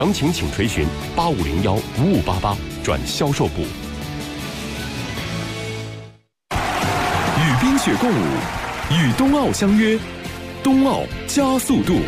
详情请垂询8501-5588转销售部。与冰雪共舞，与冬奥相约，冬奥加速度。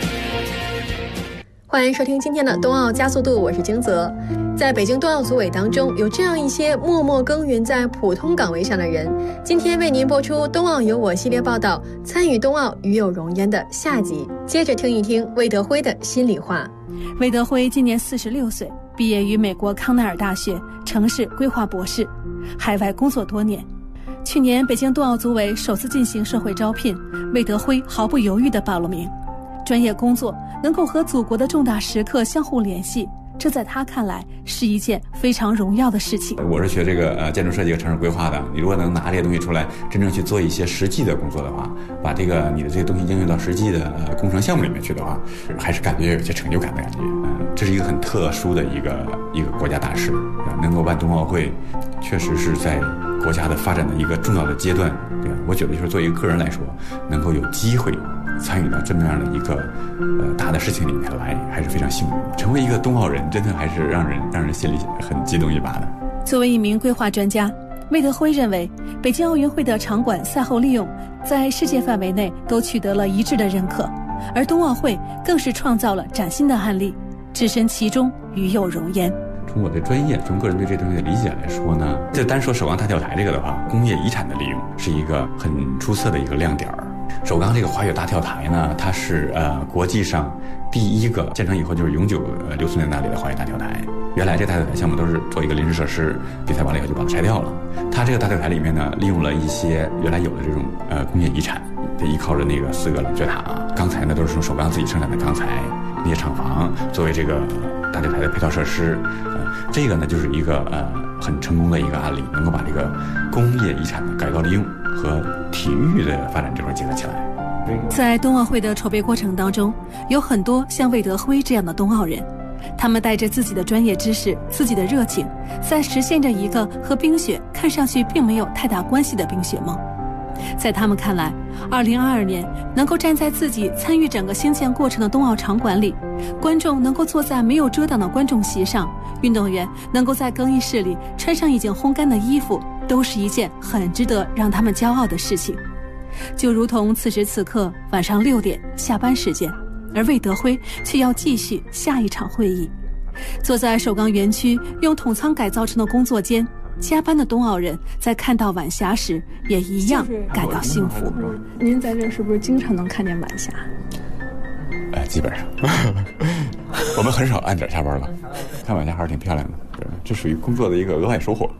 欢迎收听今天的冬奥加速度，我是金泽。在北京冬奥组委当中，有这样一些默默耕耘在普通岗位上的人。今天为您播出冬奥有我系列报道，参与冬奥与有荣焉的下集。接着听一听魏德辉的心里话。 魏德辉今年46岁，毕业于美国康奈尔大学城市规划博士，海外工作多年。去年北京冬奥组委首次进行社会招聘，魏德辉毫不犹豫地报了名。专业工作能够和祖国的重大时刻相互联系，这在他看来是一件非常荣耀的事情。 我是学这个建筑设计和城市规划的，你如果能拿这些东西出来，真正去做一些实际的工作的话，把你的这些东西应用到实际的工程项目里面去的话，还是感觉有一些成就感的感觉。这是一个很特殊的一个国家大事，能够办冬奥会，确实是在国家的发展的一个重要的阶段。对，我觉得就是作为一个个人来说，能够有机会参与到这么样的一个大的事情里面来，还是非常幸运。成为一个冬奥人，真的还是让人心里很激动一把的。 作为一名规划专家，魏德辉认为，北京奥运会的场馆赛后利用在世界范围内都取得了一致的认可，而冬奥会更是创造了崭新的案例，置身其中，与有荣焉。 从我的专业，从个人对这东西的理解来说呢，就单说首钢大跳台这个的话，工业遗产的利用是一个很出色的一个亮点。首钢这个滑雪大跳台呢，它是国际上第一个建成以后就是永久留存在那里的滑雪大跳台。原来这大跳台项目都是做一个临时设施，比赛完了以后就把它拆掉了。它这个大跳台里面呢，利用了一些原来有的这种工业遗产，依靠着那个4个冷却塔，钢材呢都是从首钢自己生产的钢材，那些厂房作为这个大跳台的配套设施。这个呢就是一个很成功的一个案例，能够把这个工业遗产的改造利用和体育的发展这块结合起来。 在冬奥会的筹备过程当中，有很多像魏德辉这样的冬奥人，他们带着自己的专业知识、自己的热情，在实现着一个和冰雪看上去并没有太大关系的冰雪梦。在他们看来，2022年能够站在自己参与整个兴建过程的冬奥场馆里，观众能够坐在没有遮挡的观众席上，运动员能够在更衣室里穿上已经烘干的衣服，都是一件很值得让他们骄傲的事情。就如同此时此刻晚上6点下班时间，而魏德辉却要继续下一场会议。坐在首钢园区用桶仓改造成的工作间，加班的冬奥人在看到晚霞时也一样感到幸福。 您在这是不是经常能看见晚霞？ 基本上我们很少按点下班了，看晚霞还是挺漂亮的，这属于工作的一个额外收获。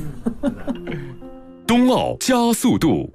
冬奥加速度。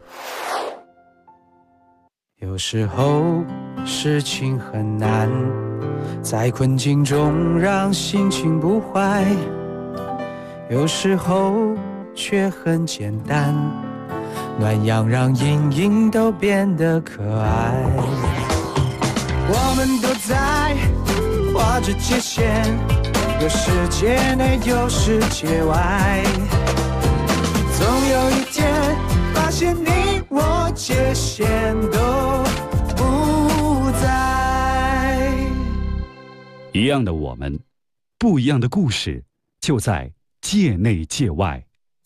有时候事情很难，在困境中让心情不坏，有时候却很简单，暖阳让阴影都变得可爱。我们都在画着界限，有世界内有世界外，总有一天发现你我界限都不在。 一样的我们，不一样的故事，就在界内界外。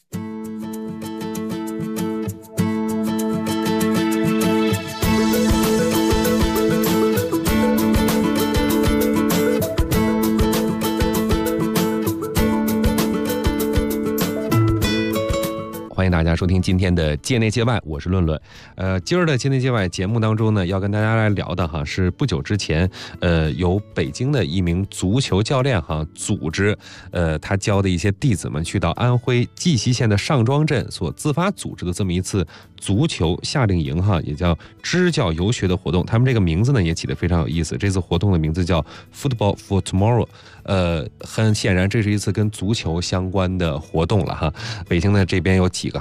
欢迎大家收听今天的界内界外，我是论论。今儿的界内界外节目当中呢，要跟大家来聊的是不久之前，由北京的一名足球教练组织，他教的一些弟子们去到安徽绩溪县的上庄镇所自发组织的这么一次足球夏令营也叫支教游学的活动。他们这个名字呢也起得非常有意思，这次活动的名字叫 Football for Tomorrow。很显然这是一次跟足球相关的活动了北京呢这边有几个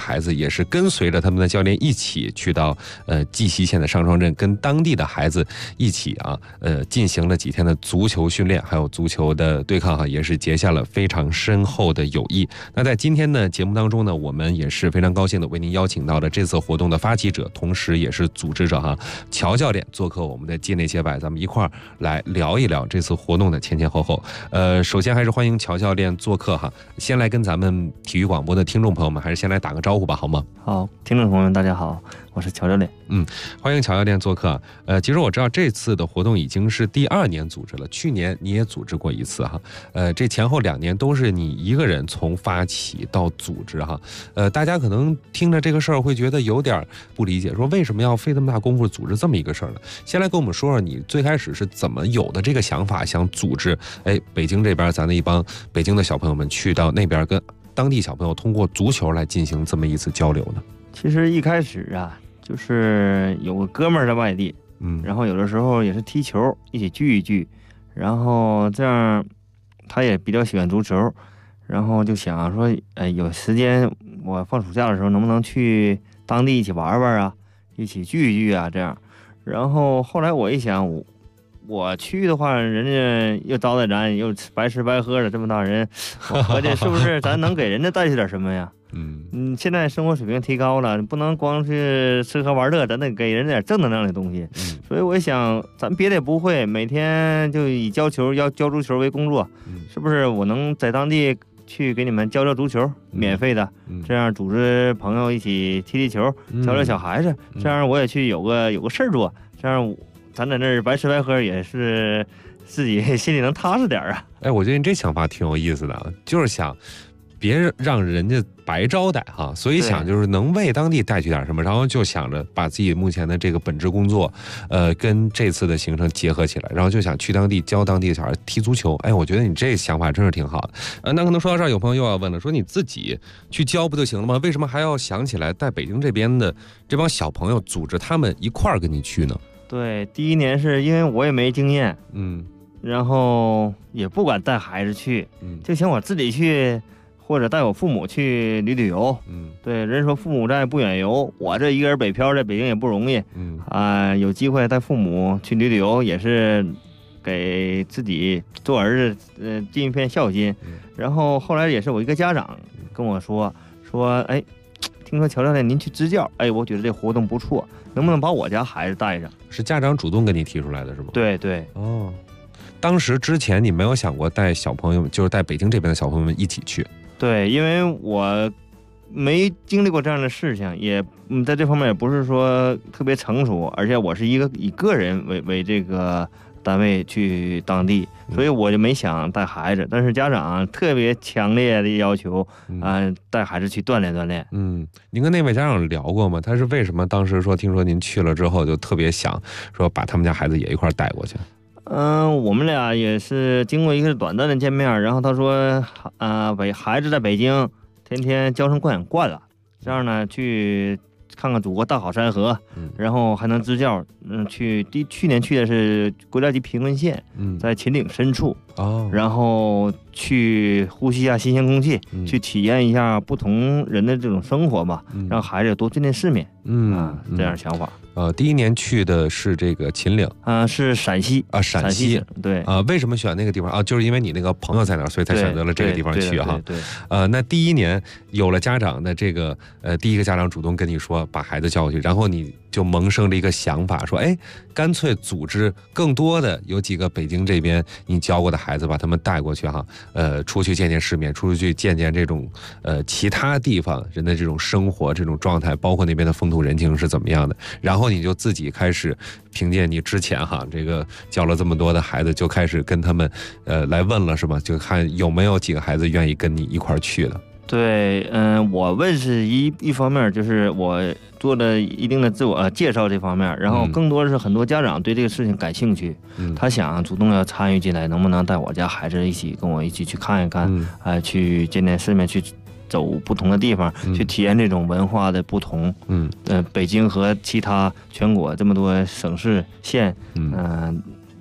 孩子也是跟随着他们的教练一起去到绩溪县的上庄镇，跟当地的孩子一起进行了几天的足球训练，还有足球的对抗也是结下了非常深厚的友谊。那在今天的节目当中呢，我们也是非常高兴的为您邀请到了这次活动的发起者，同时也是组织者乔教练做客我们的界内接拜，咱们一块儿来聊一聊这次活动的前前后后。首先还是欢迎乔教练做客先来跟咱们体育广播的听众朋友们还是先来打个招呼吧，好吗？ 好，听众朋友们大家好，我是乔教练。 欢迎乔教练做客。其实我知道这次的活动已经是第2年组织了，去年你也组织过一次这前后2年都是你一个人从发起到组织大家可能听着这个事儿会觉得有点不理解，说为什么要费这么大功夫组织这么一个事儿呢？先来跟我们说说你最开始是怎么有的这个想法，想组织北京这边咱的一帮北京的小朋友们去到那边跟当地小朋友通过足球来进行这么一次交流呢？ 其实一开始就是有个哥们儿在外地，然后有的时候也是踢球，一起聚一聚，然后这样他也比较喜欢足球，然后就想说，有时间我放暑假的时候能不能去当地一起玩玩一起聚一聚这样。然后后来我一想，我去的话，人家又招待咱，又白吃白喝的，这么大人，我合计是不是咱能给人家带去点什么呀？现在生活水平提高了，不能光是吃喝玩乐，咱得给人点正能量的东西。所以我想，咱别的也不会，每天就以教足球为工作，是不是？我能在当地去给你们教足球，免费的，这样组织朋友一起踢球，教小孩子，这样我也去有个事儿做，这样咱在那儿白吃白喝也是自己心里能踏实点我觉得你这想法挺有意思的，就是想别让人家白招待所以想就是能为当地带去点什么，然后就想着把自己目前的这个本职工作跟这次的行程结合起来，然后就想去当地教当地的小孩踢足球。我觉得你这想法真是挺好的。那可能说到这儿，有朋友又要问了，说你自己去教不就行了吗？为什么还要想起来带北京这边的这帮小朋友组织他们一块儿跟你去呢？ 对，第1年是因为我也没经验，然后也不敢带孩子去，就想我自己去，或者带我父母去旅游。对，人说父母在不远游，我这一个人北漂在北京也不容易，有机会带父母去旅游也是给自己做儿子尽一片孝心。然后后来也是我一个家长跟我说，听说乔教练您去支教，我觉得这活动不错，能不能把我家孩子带上？ 是家长主动跟你提出来的是吗？ 对。 当时之前你没有想过带小朋友，就是带北京这边的小朋友们一起去？ 对，因为我没经历过这样的事情，也在这方面也不是说特别成熟，而且我是以个人为这个单位去当地，所以我就没想带孩子。但是家长特别强烈的要求带孩子去锻炼锻炼。 您跟那位家长聊过吗？他是为什么当时说听说您去了之后就特别想说把他们家孩子也一块带过去？ 我们俩也是经过一个短暂的见面，然后他说孩子在北京天天娇生惯养惯了，这样呢去看看祖国大好山河，然后还能支教。去年去的是国家级贫困县，在秦岭深处，然后去呼吸一下新鲜空气，去体验一下不同人的这种生活吧，让孩子多见见世面。这样想法。 第1年去的是这个秦岭， 是陕西陕西对为什么选那个地方就是因为你那个朋友在那儿，所以才选择了这个地方去对。 那第1年有了家长的这个第一个家长主动跟你说把孩子叫过去，然后你就萌生了一个想法，说干脆组织更多的有几个北京这边你教过的孩子，把他们带过去出去见见世面，出去见见这种其他地方人的这种生活这种状态，包括那边的风土人情是怎么样的。然后你就自己开始凭借你之前这个教了这么多的孩子，就开始跟他们来问了是吧？就看有没有几个孩子愿意跟你一块儿去的。 对，我问是一方面，就是我做了一定的自我介绍这方面，然后更多的是很多家长对这个事情感兴趣，他想主动要参与进来，能不能带我家孩子跟我一起去看一看，去见见世面，去走不同的地方，去体验这种文化的不同。北京和其他全国这么多省市县，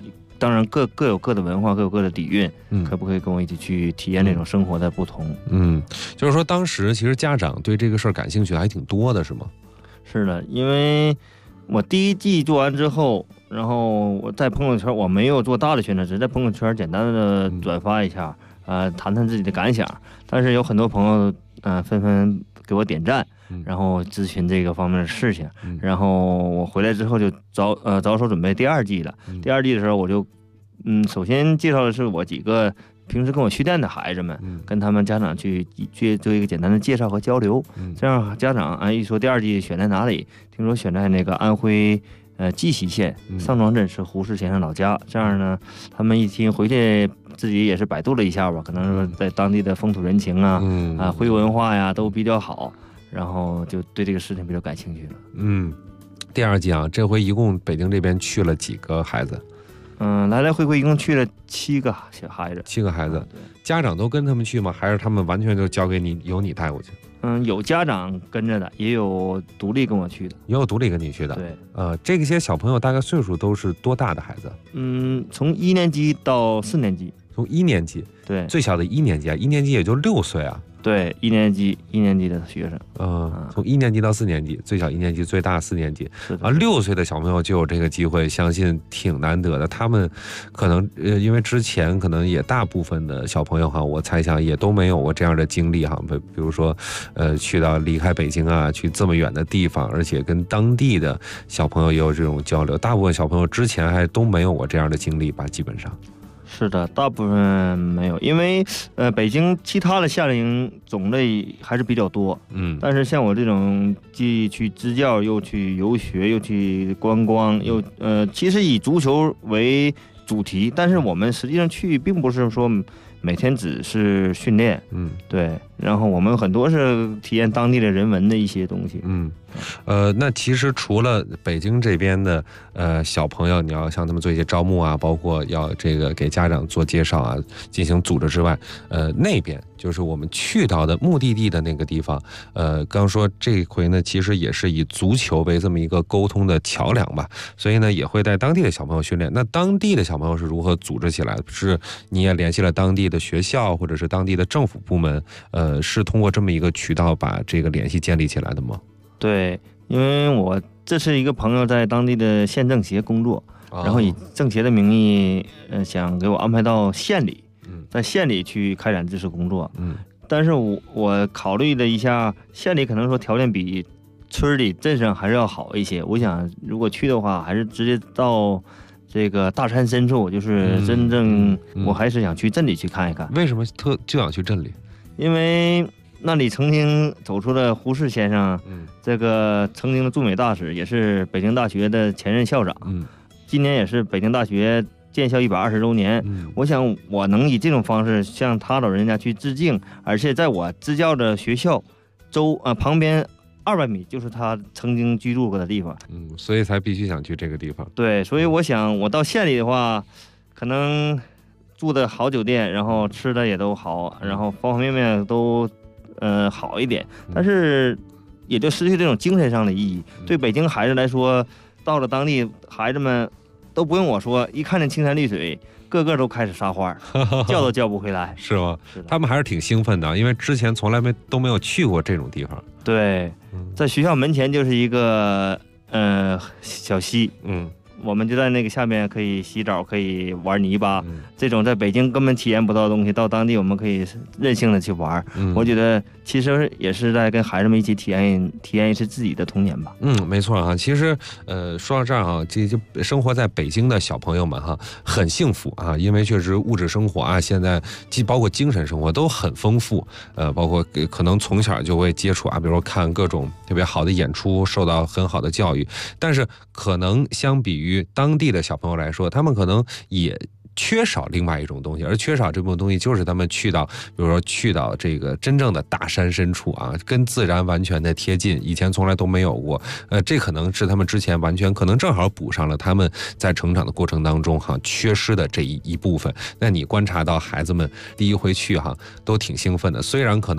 当然各有各的文化，各有各的底蕴，可不可以跟我一起去体验这种生活的不同？ 就是说当时其实家长对这个事儿感兴趣还挺多的，是吗？ 是的，因为我第一季做完之后，然后我在朋友圈我没有做大的宣传，只是在朋友圈简单的转发一下，谈谈自己的感想。但是有很多朋友纷纷给我点赞，然后咨询这个方面的事情。然后我回来之后就着手准备第二季了。第二季的时候我就首先介绍的是我几个平时跟我去店的孩子们，跟他们家长去做一个简单的介绍和交流。这样家长一说第二季选在哪里，听说选在那个安徽绩溪县上庄镇，是胡适先生老家。这样呢，他们一听回去自己也是百度了一下吧，可能说在当地的风土人情徽文化呀都比较好，然后就对这个事情比较感兴趣了。 第二季啊，这回一共北京这边去了几个孩子？ 来来回回一共去了7个小孩子。 7个孩子，家长都跟他们去吗？还是他们完全就交给你，由你带过去？ 有家长跟着的，也有独立跟我去的。 也有独立跟你去的。 对， 这些小朋友大概岁数都是多大的孩子？ 从1年级到4年级。 从1年级，对，最小的1年级啊，1年级也就6岁啊。 对，1年级的学生。 从1年级到4年级，最小1年级，最大4年级。6岁的小朋友就有这个机会，相信挺难得的。他们可能因为之前可能也大部分的小朋友哈，我猜想也都没有过这样的经历哈。比如说去到离开北京啊，去这么远的地方，而且跟当地的小朋友也有这种交流。大部分小朋友之前还都没有过这样的经历吧，基本上。 是的，大部分没有，因为北京其他的夏令营种类还是比较多，但是像我这种既去支教又去游学又去观光又其实以足球为主题，但是我们实际上去并不是说每天只是训练，对，然后我们很多是体验当地的人文的一些东西。 那其实除了北京这边的小朋友，你要向他们做一些招募啊，包括要这个给家长做介绍啊，进行组织之外，那边就是我们去到的目的地的那个地方，刚说这回呢，其实也是以足球为这么一个沟通的桥梁吧，所以呢也会带当地的小朋友训练。那当地的小朋友是如何组织起来的？是你也联系了当地的学校或者是当地的政府部门，是通过这么一个渠道把这个联系建立起来的吗？ 对，因为我这是一个朋友在当地的县政协工作，然后以政协的名义，想给我安排到县里，在县里去开展这次工作。但是我考虑了一下，县里可能说条件比村里镇上还是要好一些。我想如果去的话，还是直接到这个大山深处，就是真正我还是想去镇里去看一看。 为什么就想去镇里？ 因为那里曾经走出了胡适先生，这个曾经的驻美大使，也是北京大学的前任校长，今年也是北京大学建校120周年。我想我能以这种方式向他老人家去致敬，而且在我支教的学校旁边200米就是他曾经居住过的地方， 所以才必须想去这个地方。 对，所以我想我到县里的话，可能住的好酒店，然后吃的也都好，然后方方面面都好一点，但是也就失去这种精神上的意义。对北京孩子来说，到了当地，孩子们都不用我说，一看见青山绿水，个个都开始撒欢，叫都叫不回来。 是吗？是的，他们还是挺兴奋的，因为之前从来都没有去过这种地方。 对，在学校门前就是一个小溪，我们就在那个下面可以洗澡，可以玩泥巴，这种在北京根本体验不到的东西，到当地我们可以任性的去玩。我觉得其实也是在跟孩子们一起体验一次自己的童年吧。 没错哈。其实说到这儿哈，就生活在北京的小朋友们哈，很幸福啊，因为确实物质生活啊，现在既包括精神生活都很丰富，包括可能从小就会接触啊，比如说看各种特别好的演出，受到很好的教育，但是可能相比于当地的小朋友来说，他们可能也缺少另外一种东西，而缺少这部分东西就是他们去到，比如说去到这个真正的大山深处啊，跟自然完全的贴近，以前从来都没有过。这可能是他们之前完全可能正好补上了他们在成长的过程当中缺失的这一部分。那你观察到孩子们第一回去都挺兴奋的，虽然可能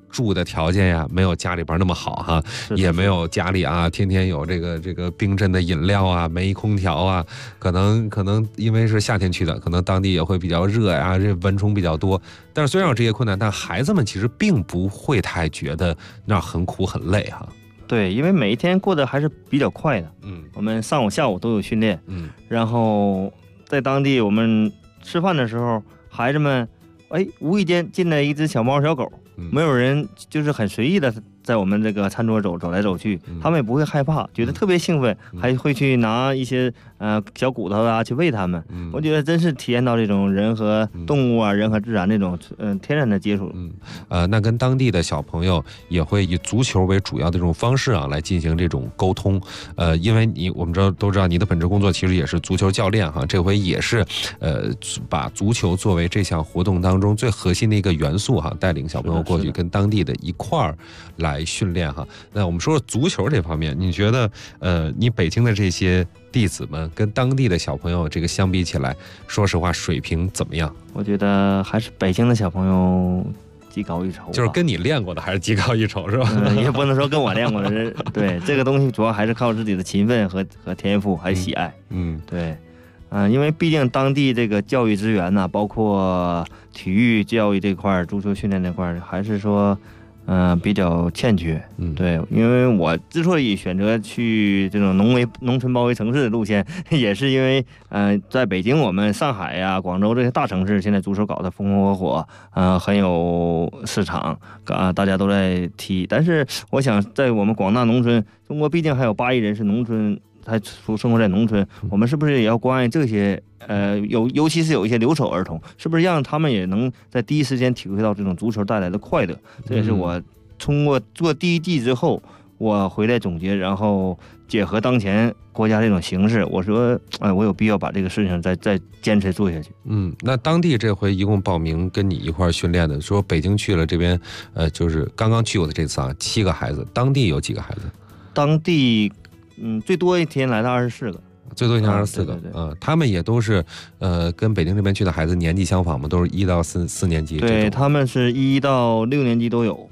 住的条件呀，没有家里边那么好哈，也没有家里啊天天有这个冰镇的饮料啊，没空调啊，可能因为是夏天去的，可能当地也会比较热呀，这蚊虫比较多。但是虽然有这些困难，但孩子们其实并不会太觉得那很苦很累哈。 对，因为每一天过得还是比较快的。我们上午下午都有训练。然后在当地我们吃饭的时候，孩子们无意间进来一只小猫小狗，没有人就是很随意的在我们这个餐桌走来走去，他们也不会害怕，觉得特别兴奋，还会去拿一些小骨头啊去喂它们。我觉得真是体验到这种人和动物啊，人和自然这种天然的接触。 那跟当地的小朋友也会以足球为主要的这种方式啊来进行这种沟通。因为我们都知道你的本职工作其实也是足球教练哈，这回也是把足球作为这项活动当中最核心的一个元素哈，带领小朋友过去跟当地的一块儿来训练哈。那我们说说足球这方面，你觉得你北京的这些弟子们跟当地的小朋友这个相比起来，说实话水平怎么样？ 我觉得还是北京的小朋友技高一筹， 就是跟你练过的还是技高一筹是吧？ 也不能说跟我练过的人对，这个东西主要还是靠自己的勤奋和天赋还有喜爱。对。因为毕竟当地这个教育资源呢，包括体育教育这块、足球训练这块，还是说比较欠缺。对，因为我之所以选择去这种农村包围城市的路线，也是因为在北京、我们上海呀、广州这些大城市，现在足球搞得风风火火，很有市场大家都在踢。但是我想，在我们广大农村，中国毕竟还有8亿人是农村。他生活在农村，我们是不是也要关爱这些尤其是有一些留守儿童，是不是让他们也能在第一时间体会到这种足球带来的快乐？这也是我通过做第一季之后，我回来总结，然后结合当前国家这种形势，我说我有必要把这个事情再坚持做下去。 那当地这回一共报名跟你一块训练的，说北京去了这边就是刚刚去过的这次啊，7个孩子，当地有几个孩子？当地最多一天来了24个， 最多一天24个。他们也都是跟北京这边去的孩子年纪相仿嘛，都是1到4年级。 对，他们是1到6年级都有。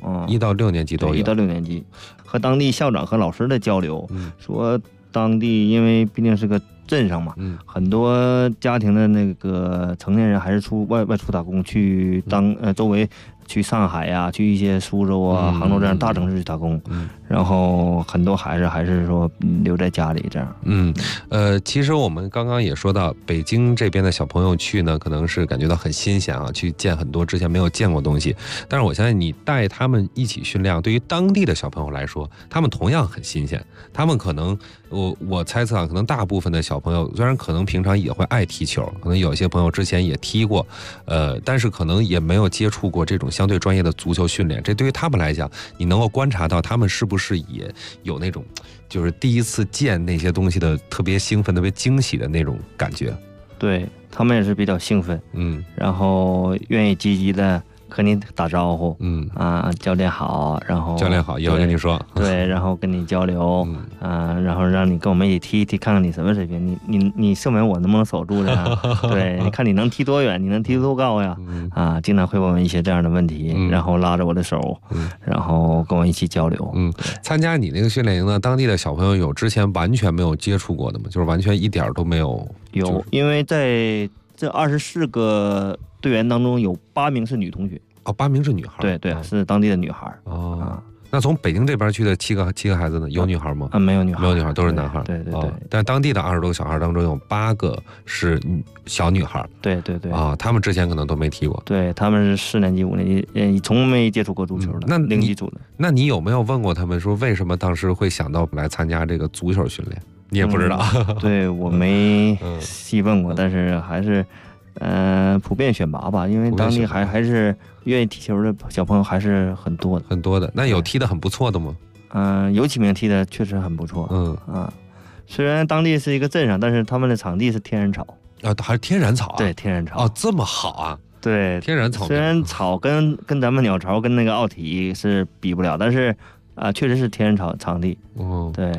1到6年级都有。 1到6年级，和当地校长和老师的交流，说当地因为毕竟是个镇上嘛，很多家庭的那个成年人还是外出打工，去周围。去上海呀，去一些苏州啊、杭州这样大城市去打工，然后很多孩子还是说留在家里这样。 其实我们刚刚也说到，北京这边的小朋友去呢，可能是感觉到很新鲜啊，去见很多之前没有见过东西。但是我相信你带他们一起训练，对于当地的小朋友来说，他们同样很新鲜。他们可能，我猜测啊，可能大部分的小朋友虽然可能平常也会爱踢球，可能有些朋友之前也踢过，但是可能也没有接触过这种相对专业的足球训练。这对于他们来讲，你能够观察到他们是不是也有那种就是第一次见那些东西的特别兴奋、特别惊喜的那种感觉？ 对，他们也是比较兴奋，然后愿意积极的和你打招呼，教练好，然后教练好，以后跟你说， 对，然后跟你交流，然后让你跟我们一起踢，看看你什么水平，你射门我能不能守住呀？对，你看你能踢多远，你能踢多高呀？经常会问我一些这样的问题，然后拉着我的手，然后跟我一起交流。 参加你那个训练营呢，当地的小朋友有之前完全没有接触过的吗？就是完全一点都没有？ 有，因为在这24个队员当中有8名是女同学。 8名是女孩？ 对，是当地的女孩。 那从北京这边去的七个孩子呢，有女孩吗？ 没有女孩， 没有女孩，都是男孩。 对。 但当地的20多个小孩当中有8个是小女孩。 对。 他们之前可能都没踢过。 对，他们是4年级、5年级，从没接触过足球的。 那零基础的。 那你有没有问过他们说为什么当时会想到来参加这个足球训练？你也不知道。 对，我没细问过，但是还是普遍选拔吧，因为当地还是愿意踢球的小朋友还是很多的。 那有踢得很不错的吗？ 有几名踢的确实很不错。虽然当地是一个镇上，但是他们的场地是天然草还是天然草啊？ 对，天然草。 这么好啊？ 对， 天然草。 虽然草跟咱们鸟巢跟那个奥体是比不了，但是确实是天然草场地。 对。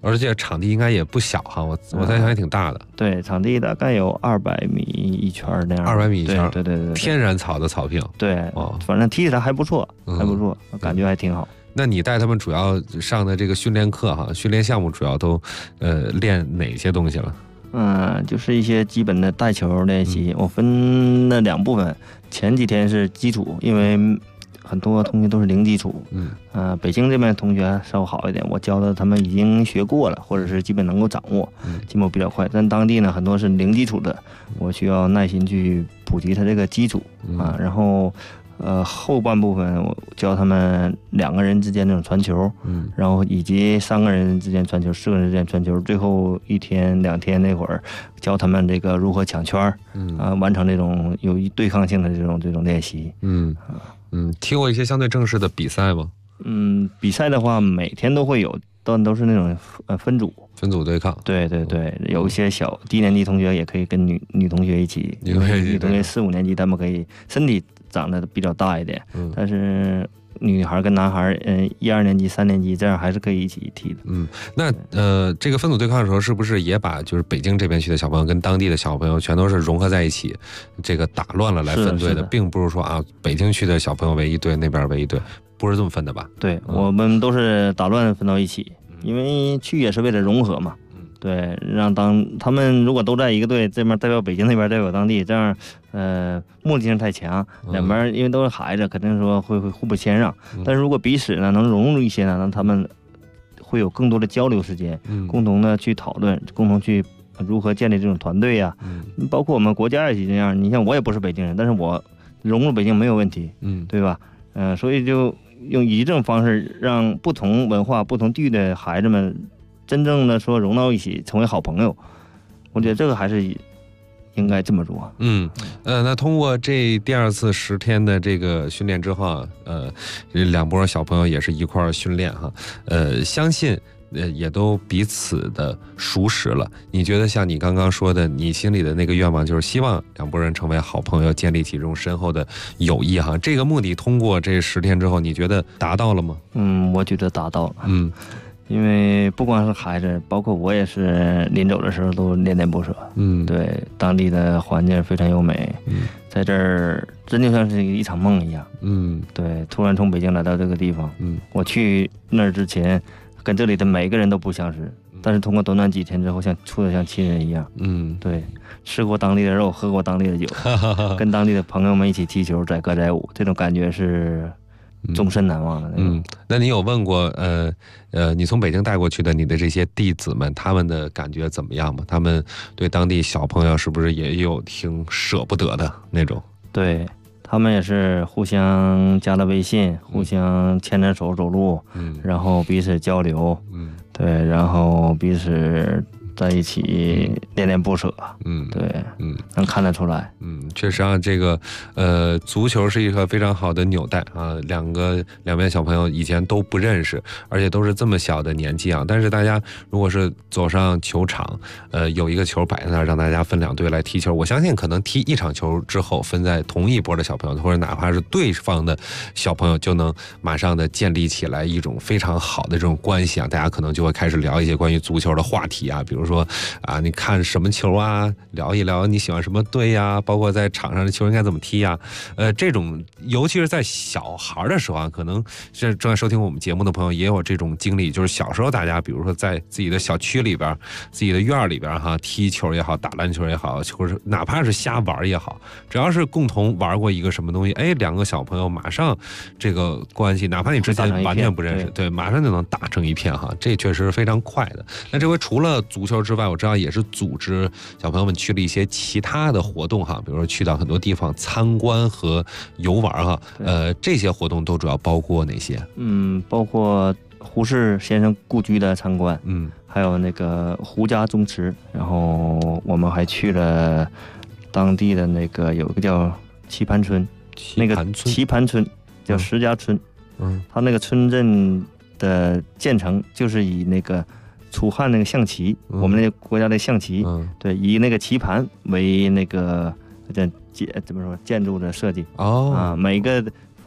而且场地应该也不小哈，我猜想还挺大的。 对，场地大概有200米一圈那样。 200米一圈， 对， 天然草的草坪。 对，反正踢起来还不错，感觉还挺好。 那你带他们主要上的这个训练课哈，训练项目主要都练哪些东西了？ 就是一些基本的带球练习，我分了2部分。前几天是基础，因为很多同学都是零基础，北京这边同学稍微好一点，我教的他们已经学过了，或者是基本能够掌握，进步比较快。但当地呢，很多是零基础的，我需要耐心去普及他这个基础然后后半部分我教他们2个人之间那种传球，然后以及3个人之间传球、4个人之间传球，最后1天2天那会儿教他们这个如何抢圈完成这种有对抗性的这种练习。 踢过一些相对正式的比赛吗？ 比赛的话每天都会有，但都是那种分组对抗。 对，有一些小低年级同学也可以跟女同学一起，女同学4、5年级他们可以身体长得比较大一点，但是女孩跟男孩1、2年级、3年级这样还是可以一起踢的。 那这个分组对抗的时候，是不是也把就是北京这边去的小朋友跟当地的小朋友全都是融合在一起，这个打乱了来分队的，并不是说北京去的小朋友为一队，那边为一队，不是这么分的吧？ 对，我们都是打乱分到一起，因为去也是为了融合嘛。对，让他们如果都在一个队，这边代表北京，那边代表当地，这样目的性太强，两边因为都是孩子，肯定说会互不谦让。但是如果彼此呢能融入一些呢，让他们会有更多的交流时间，共同的去讨论，共同去如何建立这种团队呀。包括我们国家也是这样，你像我也不是北京人，但是我融入北京没有问题，对吧？所以就以这种方式让不同文化、不同地域的孩子们真正的说融到一起，成为好朋友。我觉得这个还是应该这么做。 那通过这第2次10天的这个训练之后这2波小朋友也是一块儿训练哈，相信也都彼此的熟识了。你觉得像你刚刚说的，你心里的那个愿望就是希望2拨人成为好朋友，建立起这种深厚的友谊哈，这个目的通过这10天之后，你觉得达到了吗？ 我觉得达到了。因为不光是孩子，包括我也是临走的时候都恋恋不舍。对，当地的环境非常优美，在这儿真就像是一场梦一样。对，突然从北京来到这个地方，我去那儿之前跟这里的每个人都不相识，但是通过短短几天之后，处得像亲人一样。对，吃过当地的肉，喝过当地的酒，跟当地的朋友们一起踢球、载歌载舞，这种感觉是终身难忘的那种。 那你有问过你从北京带过去的你的这些弟子们，他们的感觉怎么样吗？他们对当地小朋友是不是也有挺舍不得的那种？ 对，他们也是互相加了微信，互相牵着手走路，然后彼此交流，对，然后彼此在一起恋恋不舍。对，能看得出来。 确实啊，这个足球是一个非常好的纽带啊，两边小朋友以前都不认识，而且都是这么小的年纪啊，但是大家如果是走上球场，有一个球摆在那儿，让大家分2队来踢球，我相信可能踢1场球之后，分在同一波的小朋友，或者哪怕是对方的小朋友，就能马上的建立起来一种非常好的这种关系啊，大家可能就会开始聊一些关于足球的话题啊，比如说你看什么球啊，聊一聊你喜欢什么队呀，包括在场上的球应该怎么踢呀，这种尤其是在小孩的时候啊，可能是正在收听我们节目的朋友也有这种经历，就是小时候大家比如说在自己的小区里边、自己的院里边哈，踢球也好，打篮球也好，或者哪怕是瞎玩也好，只要是共同玩过一个什么东西，2个小朋友马上这个关系，哪怕你之前完全不认识，对，马上就能打成一片哈，这确实是非常快的。那这回除了足球之外，我知道也是组织小朋友们去了一些其他的活动哈，比如说去到很多地方参观和游玩哈。这些活动都主要包括哪些？ 包括胡适先生故居的参观，还有那个胡家宗祠，然后我们还去了当地的那个有一个叫棋盘村，那个棋盘村叫石家村，它那个村镇的建成就是以那个楚汉那个象棋，我们那个国家的象棋，对，以那个棋盘为那个怎么说建筑的设计每个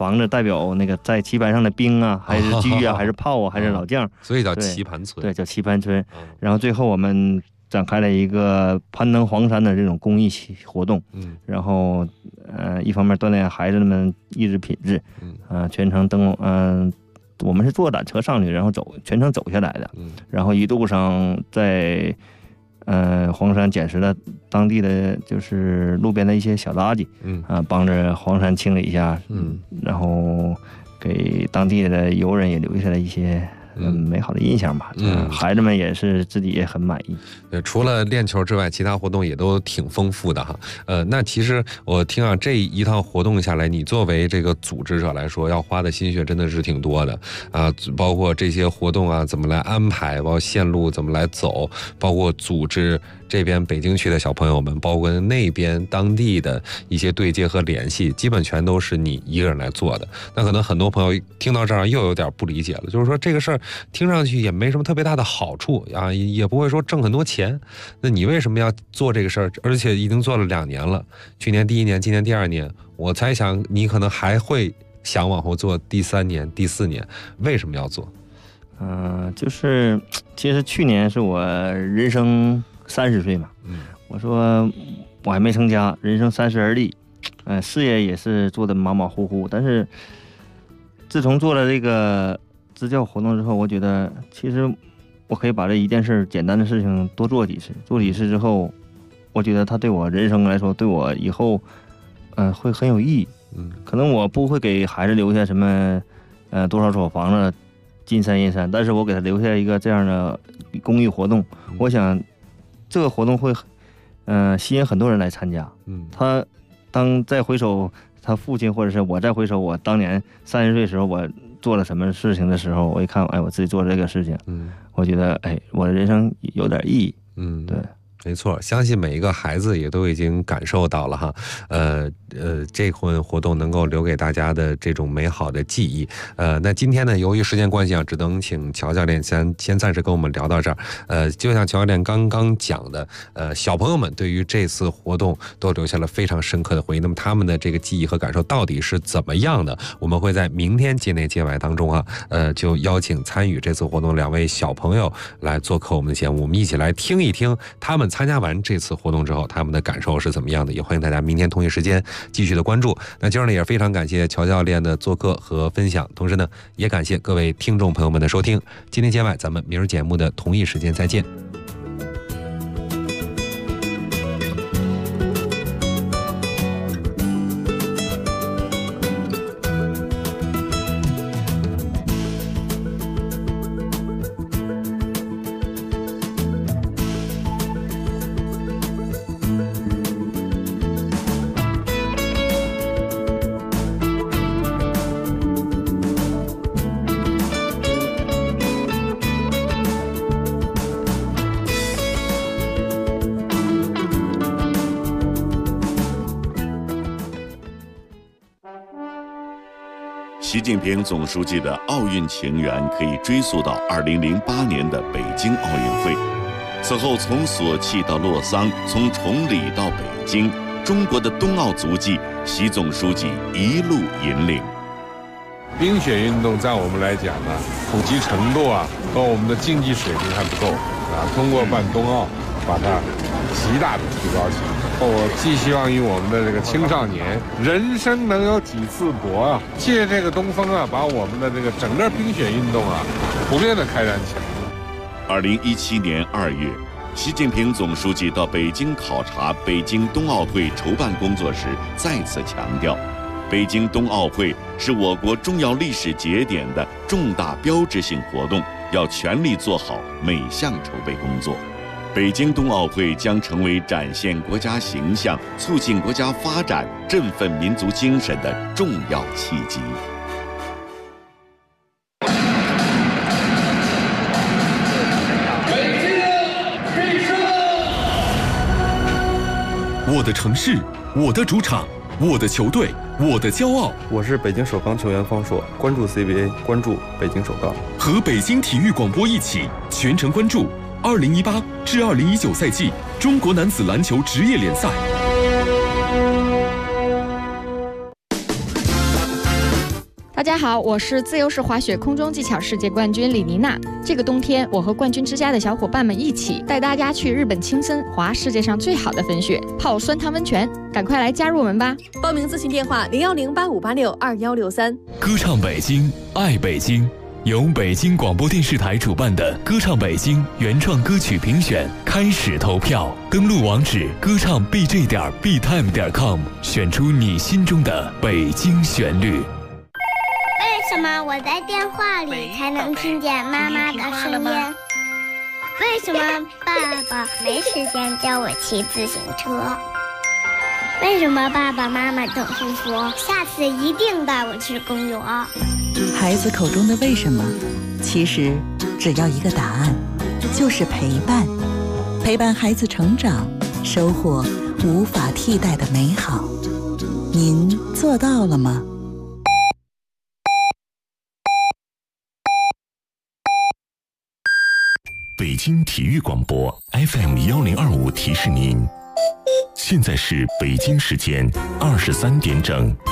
房子代表那个在棋盘上的兵啊，还是车啊，还是炮啊，还是老将， 所以叫棋盘村。 对，叫棋盘村。然后最后我们展开了一个攀登黄山的这种公益活动，然后一方面锻炼孩子们意志品质，全程我们是坐缆车上去，然后全程走下来的，然后一路上在黄山捡拾了当地的就是路边的一些小垃圾，帮着黄山清理一下，然后给当地的游人也留下了一些美好的印象吧。孩子们也是自己也很满意。 除了练球之外，其他活动也都挺丰富的哈。那其实我听啊，这一趟活动下来，你作为这个组织者来说，要花的心血真的是挺多的啊，包括这些活动啊怎么来安排，包括线路怎么来走，包括组织这边北京区的小朋友们，包括那边当地的一些对接和联系，基本全都是你一个人来做的。那可能很多朋友听到这儿又有点不理解了，就是说这个事儿听上去也没什么特别大的好处啊，也不会说挣很多钱，那你为什么要做这个事儿？而且已经做了2年了，去年第1年，今年第2年，我猜想你可能还会想往后做第3年、第4年，为什么要做？ 就是其实去年是我人生30岁嘛，我说我还没成家，人生30而立，事业也是做的马马虎虎，但是自从做了这个支教活动之后，我觉得其实我可以把这一件事简单的事情多做几次，做几次之后，我觉得它对我人生来说，对我以后会很有意义。可能我不会给孩子留下什么多少所房子金山银山，但是我给他留下一个这样的公益活动，我想这个活动会吸引很多人来参加。他当再回首他父亲，或者是我再回首我当年30岁时候我做了什么事情的时候，我一看，我自己做这个事情，我觉得我的人生有点意义。对， 没错，相信每一个孩子也都已经感受到了哈，这回活动能够留给大家的这种美好的记忆。那今天呢，由于时间关系啊，只能请乔教练先暂时跟我们聊到这儿。就像乔教练刚刚讲的，小朋友们对于这次活动都留下了非常深刻的回忆。那么他们的这个记忆和感受到底是怎么样的？我们会在明天界内界外当中啊，就邀请参与这次活动2位小朋友来做客我们的节目，我们一起来听一听他们参加完这次活动之后他们的感受是怎么样的。也欢迎大家明天同一时间继续的关注。那今儿呢，也非常感谢乔教练的做客和分享，同时呢，也感谢各位听众朋友们的收听。今天节外，咱们明儿节目的同一时间再见。 习近平总书记的奥运情缘可以追溯到2008年的北京奥运会。此后，从索契到洛桑，从崇礼到北京，中国的冬奥足迹，习总书记一路引领。 冰雪运动在我们来讲呢，普及程度啊和我们的竞技水平还不够啊。通过办冬奥，把它极大的提高起来。我寄希望于我们的这个青少年，人生能有几次搏啊！借这个东风啊，把我们的这个整个冰雪运动啊，普遍的开展起来。 2017年2月，习近平总书记到北京考察北京冬奥会筹办工作时，再次强调，北京冬奥会是我国重要历史节点的重大标志性活动，要全力做好每项筹备工作。北京冬奥会将成为展现国家形象、促进国家发展、振奋民族精神的重要契机。 我的城市，我的主场，我的球队，我的骄傲。 我是北京首钢球员方硕，关注 CBA， 关注北京首钢。 和北京体育广播一起全程关注2018至2019赛季中国男子篮球职业联赛。 大家好，我是自由式滑雪空中技巧世界冠军李妮娜。这个冬天，我和冠军之家的小伙伴们一起带大家去日本青森滑世界上最好的粉雪，泡酸汤温泉，赶快来加入我们吧！ 报名咨询电话0108562163。 歌唱北京，爱北京。由北京广播电视台主办的歌唱北京原创歌曲评选开始投票，登录网址歌唱 bj.btime.com， 选出你心中的北京旋律。 为什么我在电话里才能听见妈妈的声音？为什么爸爸没时间教我骑自行车？为什么爸爸妈妈总是说下次一定带我去公园？ 孩子口中的为什么，其实只要一个答案，就是陪伴。陪伴孩子成长，收获无法替代的美好。您做到了吗？ 北京体育广播 FM1025提示您，现在是北京时间23点整。